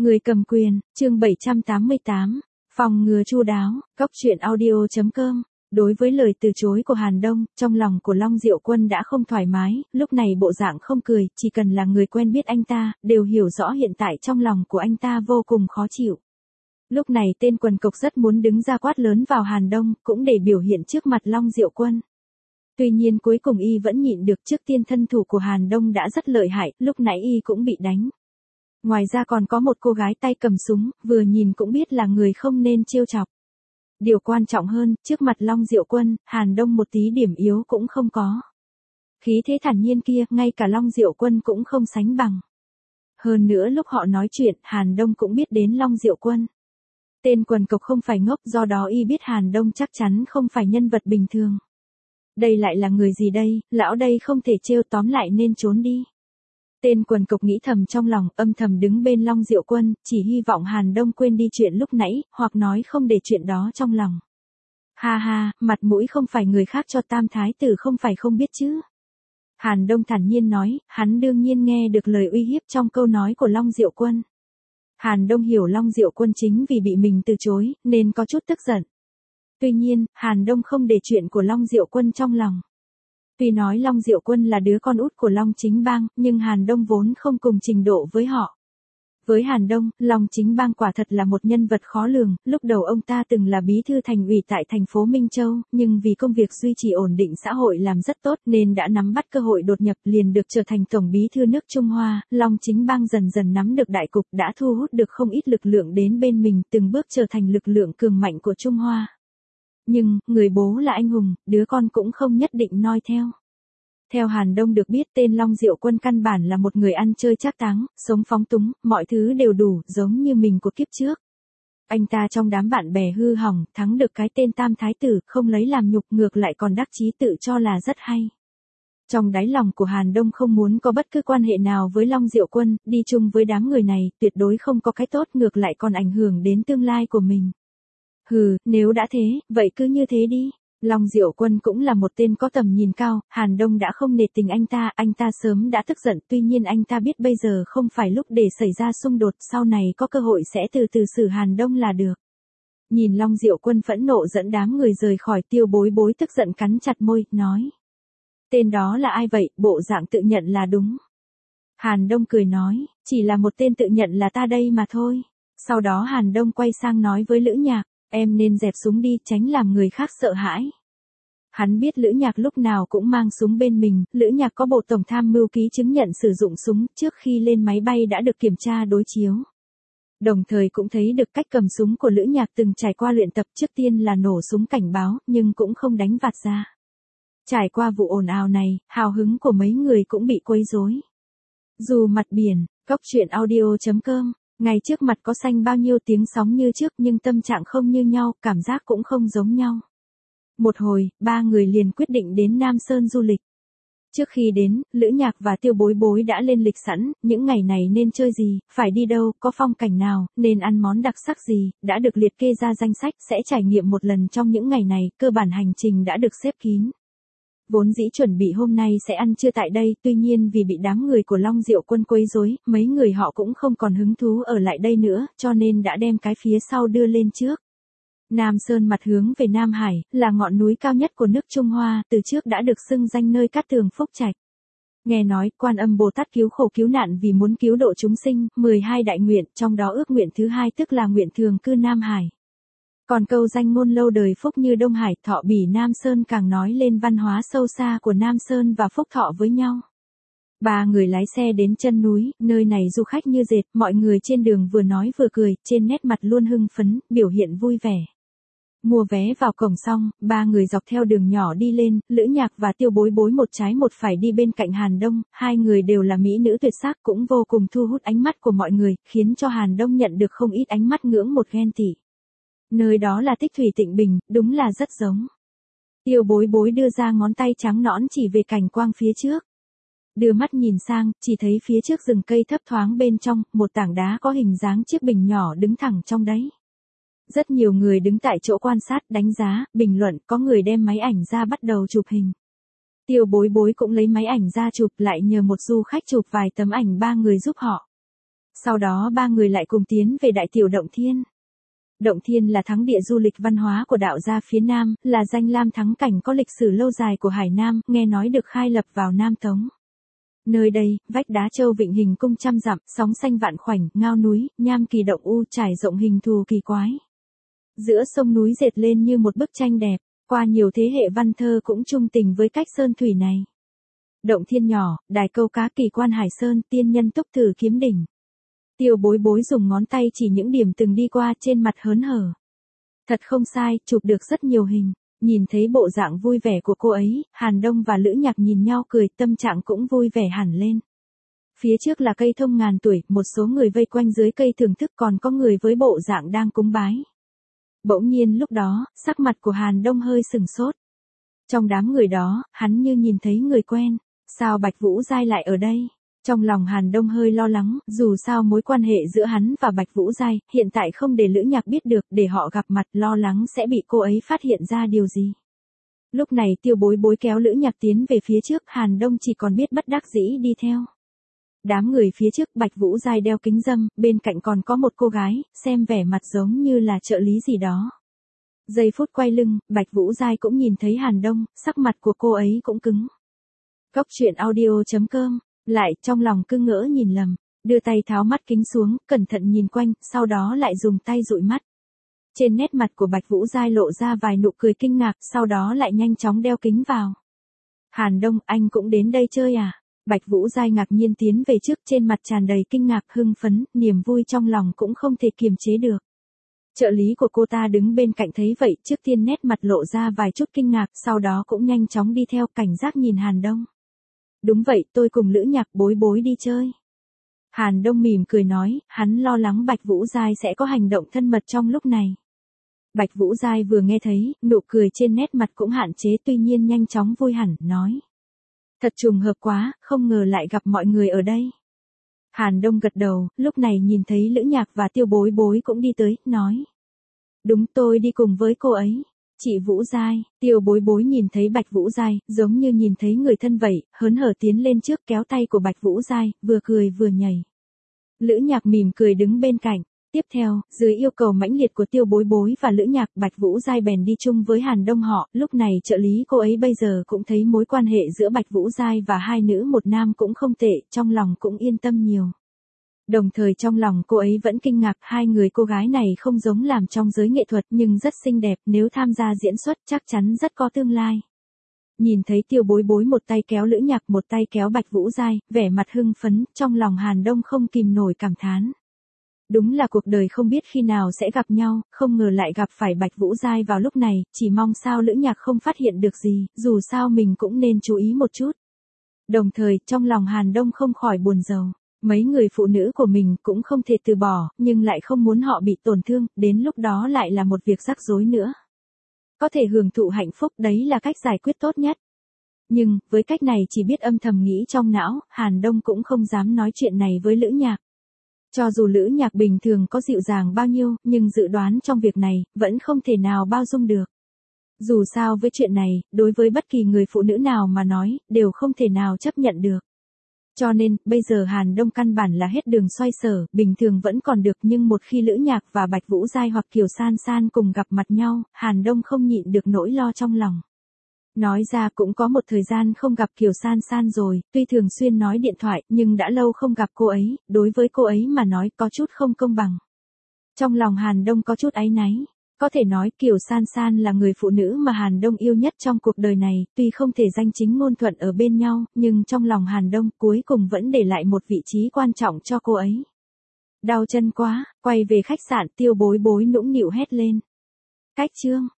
Người cầm quyền, chương 788, phòng ngừa chu đáo, Cóc truyện audio.com. Đối với lời từ chối của Hàn Đông, trong lòng của Long Diệu Quân đã không thoải mái, lúc này bộ dạng không cười, chỉ cần là người quen biết anh ta, đều hiểu rõ hiện tại trong lòng của anh ta vô cùng khó chịu. Lúc này tên quần cộc rất muốn đứng ra quát lớn vào Hàn Đông, cũng để biểu hiện trước mặt Long Diệu Quân. Tuy nhiên cuối cùng y vẫn nhịn được, trước tiên thân thủ của Hàn Đông đã rất lợi hại, lúc nãy y cũng bị đánh. Ngoài ra còn có một cô gái tay cầm súng, vừa nhìn cũng biết là người không nên trêu chọc. Điều quan trọng hơn, trước mặt Long Diệu Quân, Hàn Đông một tí điểm yếu cũng không có. Khí thế thản nhiên kia, ngay cả Long Diệu Quân cũng không sánh bằng. Hơn nữa lúc họ nói chuyện, Hàn Đông cũng biết đến Long Diệu Quân. Tên quần cộc không phải ngốc, do đó y biết Hàn Đông chắc chắn không phải nhân vật bình thường. Đây lại là người gì đây, lão đây không thể trêu, tóm lại nên trốn đi. Tên quần cộc nghĩ thầm trong lòng, âm thầm đứng bên Long Diệu Quân, chỉ hy vọng Hàn Đông quên đi chuyện lúc nãy, hoặc nói không để chuyện đó trong lòng. Ha ha, mặt mũi không phải người khác cho tam thái tử không phải không biết chứ. Hàn Đông thản nhiên nói, hắn đương nhiên nghe được lời uy hiếp trong câu nói của Long Diệu Quân. Hàn Đông hiểu Long Diệu Quân chính vì bị mình từ chối, nên có chút tức giận. Tuy nhiên, Hàn Đông không để chuyện của Long Diệu Quân trong lòng. Tuy nói Long Diệu Quân là đứa con út của Long Chính Bang, nhưng Hàn Đông vốn không cùng trình độ với họ. Với Hàn Đông, Long Chính Bang quả thật là một nhân vật khó lường, lúc đầu ông ta từng là bí thư thành ủy tại thành phố Minh Châu, nhưng vì công việc duy trì ổn định xã hội làm rất tốt nên đã nắm bắt cơ hội đột nhập, liền được trở thành tổng bí thư nước Trung Hoa. Long Chính Bang dần dần nắm được đại cục, đã thu hút được không ít lực lượng đến bên mình, từng bước trở thành lực lượng cường mạnh của Trung Hoa. Nhưng, người bố là anh hùng, đứa con cũng không nhất định noi theo. Theo Hàn Đông được biết, tên Long Diệu Quân căn bản là một người ăn chơi trác táng, sống phóng túng, mọi thứ đều đủ, giống như mình của kiếp trước. Anh ta trong đám bạn bè hư hỏng, thắng được cái tên tam thái tử, không lấy làm nhục, ngược lại còn đắc chí tự cho là rất hay. Trong đáy lòng của Hàn Đông không muốn có bất cứ quan hệ nào với Long Diệu Quân, đi chung với đám người này, tuyệt đối không có cái tốt, ngược lại còn ảnh hưởng đến tương lai của mình. Hừ, nếu đã thế, vậy cứ như thế đi. Long Diệu Quân cũng là một tên có tầm nhìn cao, Hàn Đông đã không nể tình anh ta sớm đã tức giận, tuy nhiên anh ta biết bây giờ không phải lúc để xảy ra xung đột, sau này có cơ hội sẽ từ từ xử Hàn Đông là được. Nhìn Long Diệu Quân phẫn nộ dẫn đám người rời khỏi, Tiêu Bối Bối tức giận cắn chặt môi, nói. Tên đó là ai vậy, bộ dạng tự nhận là đúng. Hàn Đông cười nói, chỉ là một tên tự nhận là ta đây mà thôi. Sau đó Hàn Đông quay sang nói với Lữ Nhạc. Em nên dẹp súng đi, tránh làm người khác sợ hãi. Hắn biết Lữ Nhạc lúc nào cũng mang súng bên mình, Lữ Nhạc có bộ tổng tham mưu ký chứng nhận sử dụng súng, trước khi lên máy bay đã được kiểm tra đối chiếu. Đồng thời cũng thấy được cách cầm súng của Lữ Nhạc từng trải qua luyện tập, trước tiên là nổ súng cảnh báo, nhưng cũng không đánh vạt ra. Trải qua vụ ồn ào này, hào hứng của mấy người cũng bị quấy rối. Dù mặt biển, Cóc truyện audio.com. Ngay trước mặt có xanh bao nhiêu tiếng sóng như trước, nhưng tâm trạng không như nhau, cảm giác cũng không giống nhau. Một hồi, ba người liền quyết định đến Nam Sơn du lịch. Trước khi đến, Lữ Nhạc và Tiêu Bối Bối đã lên lịch sẵn, những ngày này nên chơi gì, phải đi đâu, có phong cảnh nào, nên ăn món đặc sắc gì, đã được liệt kê ra danh sách, sẽ trải nghiệm một lần trong những ngày này, cơ bản hành trình đã được xếp kín. Vốn dĩ chuẩn bị hôm nay sẽ ăn trưa tại đây, tuy nhiên vì bị đám người của Long Diệu Quân quấy rối, mấy người họ cũng không còn hứng thú ở lại đây nữa, cho nên đã đem cái phía sau đưa lên trước. Nam Sơn mặt hướng về Nam Hải, là ngọn núi cao nhất của nước Trung Hoa, từ trước đã được xưng danh nơi cát tường phúc trạch. Nghe nói, Quan Âm Bồ Tát cứu khổ cứu nạn vì muốn cứu độ chúng sinh, 12 đại nguyện, trong đó ước nguyện thứ hai tức là nguyện thường cư Nam Hải. Còn câu danh ngôn lâu đời phúc như Đông Hải, thọ bỉ Nam Sơn càng nói lên văn hóa sâu xa của Nam Sơn và phúc thọ với nhau. Ba người lái xe đến chân núi, nơi này du khách như dệt, mọi người trên đường vừa nói vừa cười, trên nét mặt luôn hưng phấn, biểu hiện vui vẻ. Mua vé vào cổng xong, ba người dọc theo đường nhỏ đi lên, Lữ Nhạc và Tiêu Bối Bối một trái một phải đi bên cạnh Hàn Đông, hai người đều là mỹ nữ tuyệt sắc, cũng vô cùng thu hút ánh mắt của mọi người, khiến cho Hàn Đông nhận được không ít ánh mắt ngưỡng một ghen tị. Nơi đó là Tích Thủy Tịnh Bình, đúng là rất giống. Tiêu Bối Bối đưa ra ngón tay trắng nõn chỉ về cảnh quang phía trước. Đưa mắt nhìn sang, chỉ thấy phía trước rừng cây thấp thoáng bên trong, một tảng đá có hình dáng chiếc bình nhỏ đứng thẳng trong đấy. Rất nhiều người đứng tại chỗ quan sát, đánh giá, bình luận, có người đem máy ảnh ra bắt đầu chụp hình. Tiêu Bối Bối cũng lấy máy ảnh ra chụp, lại nhờ một du khách chụp vài tấm ảnh ba người giúp họ. Sau đó ba người lại cùng tiến về Đại Tiểu Động Thiên. Động Thiên là thắng địa du lịch văn hóa của đạo gia phía Nam, là danh lam thắng cảnh có lịch sử lâu dài của Hải Nam, nghe nói được khai lập vào Nam Tống. Nơi đây, vách đá châu vịnh hình cung trăm dặm, sóng xanh vạn khoảnh, ngao núi, nham kỳ động u trải rộng hình thù kỳ quái. Giữa sông núi dệt lên như một bức tranh đẹp, qua nhiều thế hệ văn thơ cũng chung tình với cách sơn thủy này. Động Thiên nhỏ, đài câu cá kỳ quan Hải Sơn, tiên nhân túc tử kiếm đỉnh. Tiêu Bối Bối dùng ngón tay chỉ những điểm từng đi qua trên mặt hớn hở. Thật không sai, chụp được rất nhiều hình. Nhìn thấy bộ dạng vui vẻ của cô ấy, Hàn Đông và Lữ Nhạc nhìn nhau cười, tâm trạng cũng vui vẻ hẳn lên. Phía trước là cây thông ngàn tuổi, một số người vây quanh dưới cây thưởng thức, còn có người với bộ dạng đang cúng bái. Bỗng nhiên lúc đó, sắc mặt của Hàn Đông hơi sừng sốt. Trong đám người đó, hắn như nhìn thấy người quen. Sao Bạch Vũ Giai lại ở đây? Trong lòng Hàn Đông hơi lo lắng, dù sao mối quan hệ giữa hắn và Bạch Vũ Giai, hiện tại không để Lữ Nhạc biết được, để họ gặp mặt, lo lắng sẽ bị cô ấy phát hiện ra điều gì. Lúc này Tiêu Bối Bối kéo Lữ Nhạc tiến về phía trước, Hàn Đông chỉ còn biết bất đắc dĩ đi theo. Đám người phía trước, Bạch Vũ Giai đeo kính râm, bên cạnh còn có một cô gái, xem vẻ mặt giống như là trợ lý gì đó. Giây phút quay lưng, Bạch Vũ Giai cũng nhìn thấy Hàn Đông, sắc mặt của cô ấy cũng cứng. Cốc truyện audio.com. Lại trong lòng cứ ngỡ nhìn lầm, đưa tay tháo mắt kính xuống, cẩn thận nhìn quanh, sau đó lại dùng tay dụi mắt. Trên nét mặt của Bạch Vũ Giai lộ ra vài nụ cười kinh ngạc, sau đó lại nhanh chóng đeo kính vào. Hàn Đông, anh cũng đến đây chơi à? Bạch Vũ Giai ngạc nhiên tiến về trước, trên mặt tràn đầy kinh ngạc, hưng phấn, niềm vui trong lòng cũng không thể kiềm chế được. Trợ lý của cô ta đứng bên cạnh thấy vậy, trước tiên nét mặt lộ ra vài chút kinh ngạc, sau đó cũng nhanh chóng đi theo, cảnh giác nhìn Hàn Đông. Đúng vậy, tôi cùng Lữ Nhạc Bối Bối đi chơi. Hàn Đông mỉm cười nói, hắn lo lắng Bạch Vũ Giai sẽ có hành động thân mật trong lúc này. Bạch Vũ Giai vừa nghe thấy, nụ cười trên nét mặt cũng hạn chế, tuy nhiên nhanh chóng vui hẳn, nói. Thật trùng hợp quá, không ngờ lại gặp mọi người ở đây. Hàn Đông gật đầu, lúc này nhìn thấy Lữ Nhạc và Tiêu Bối Bối cũng đi tới, nói. Đúng, tôi đi cùng với cô ấy. Chị Vũ Giai, Tiêu Bối Bối nhìn thấy Bạch Vũ Giai, giống như nhìn thấy người thân vậy, hớn hở tiến lên trước kéo tay của Bạch Vũ Giai, vừa cười vừa nhảy. Lữ Nhạc mỉm cười đứng bên cạnh. Tiếp theo, dưới yêu cầu mãnh liệt của Tiêu Bối Bối và Lữ Nhạc, Bạch Vũ Giai bèn đi chung với Hàn Đông họ, lúc này trợ lý cô ấy bây giờ cũng thấy mối quan hệ giữa Bạch Vũ Giai và hai nữ một nam cũng không tệ, trong lòng cũng yên tâm nhiều. Đồng thời trong lòng cô ấy vẫn kinh ngạc, hai người cô gái này không giống làm trong giới nghệ thuật nhưng rất xinh đẹp, nếu tham gia diễn xuất chắc chắn rất có tương lai. Nhìn thấy Tiêu Bối Bối một tay kéo Lữ Nhạc, một tay kéo Bạch Vũ Giai, vẻ mặt hưng phấn, trong lòng Hàn Đông không kìm nổi cảm thán. Đúng là cuộc đời không biết khi nào sẽ gặp nhau, không ngờ lại gặp phải Bạch Vũ Giai vào lúc này, chỉ mong sao Lữ Nhạc không phát hiện được gì, dù sao mình cũng nên chú ý một chút. Đồng thời, trong lòng Hàn Đông không khỏi buồn rầu. Mấy người phụ nữ của mình cũng không thể từ bỏ, nhưng lại không muốn họ bị tổn thương, đến lúc đó lại là một việc rắc rối nữa. Có thể hưởng thụ hạnh phúc, đấy là cách giải quyết tốt nhất. Nhưng, với cách này chỉ biết âm thầm nghĩ trong não, Hàn Đông cũng không dám nói chuyện này với Lữ Nhạc. Cho dù Lữ Nhạc bình thường có dịu dàng bao nhiêu, nhưng dự đoán trong việc này, vẫn không thể nào bao dung được. Dù sao với chuyện này, đối với bất kỳ người phụ nữ nào mà nói, đều không thể nào chấp nhận được. Cho nên, bây giờ Hàn Đông căn bản là hết đường xoay sở, bình thường vẫn còn được nhưng một khi Lữ Nhạc và Bạch Vũ Giai hoặc Kiều San San cùng gặp mặt nhau, Hàn Đông không nhịn được nỗi lo trong lòng. Nói ra cũng có một thời gian không gặp Kiều San San rồi, tuy thường xuyên nói điện thoại nhưng đã lâu không gặp cô ấy, đối với cô ấy mà nói có chút không công bằng. Trong lòng Hàn Đông có chút áy náy. Có thể nói Kiều San San là người phụ nữ mà Hàn Đông yêu nhất trong cuộc đời này, tuy không thể danh chính ngôn thuận ở bên nhau, nhưng trong lòng Hàn Đông cuối cùng vẫn để lại một vị trí quan trọng cho cô ấy. Đau chân quá, quay về khách sạn Tiêu Bối Bối nũng nịu hét lên. Cách chương.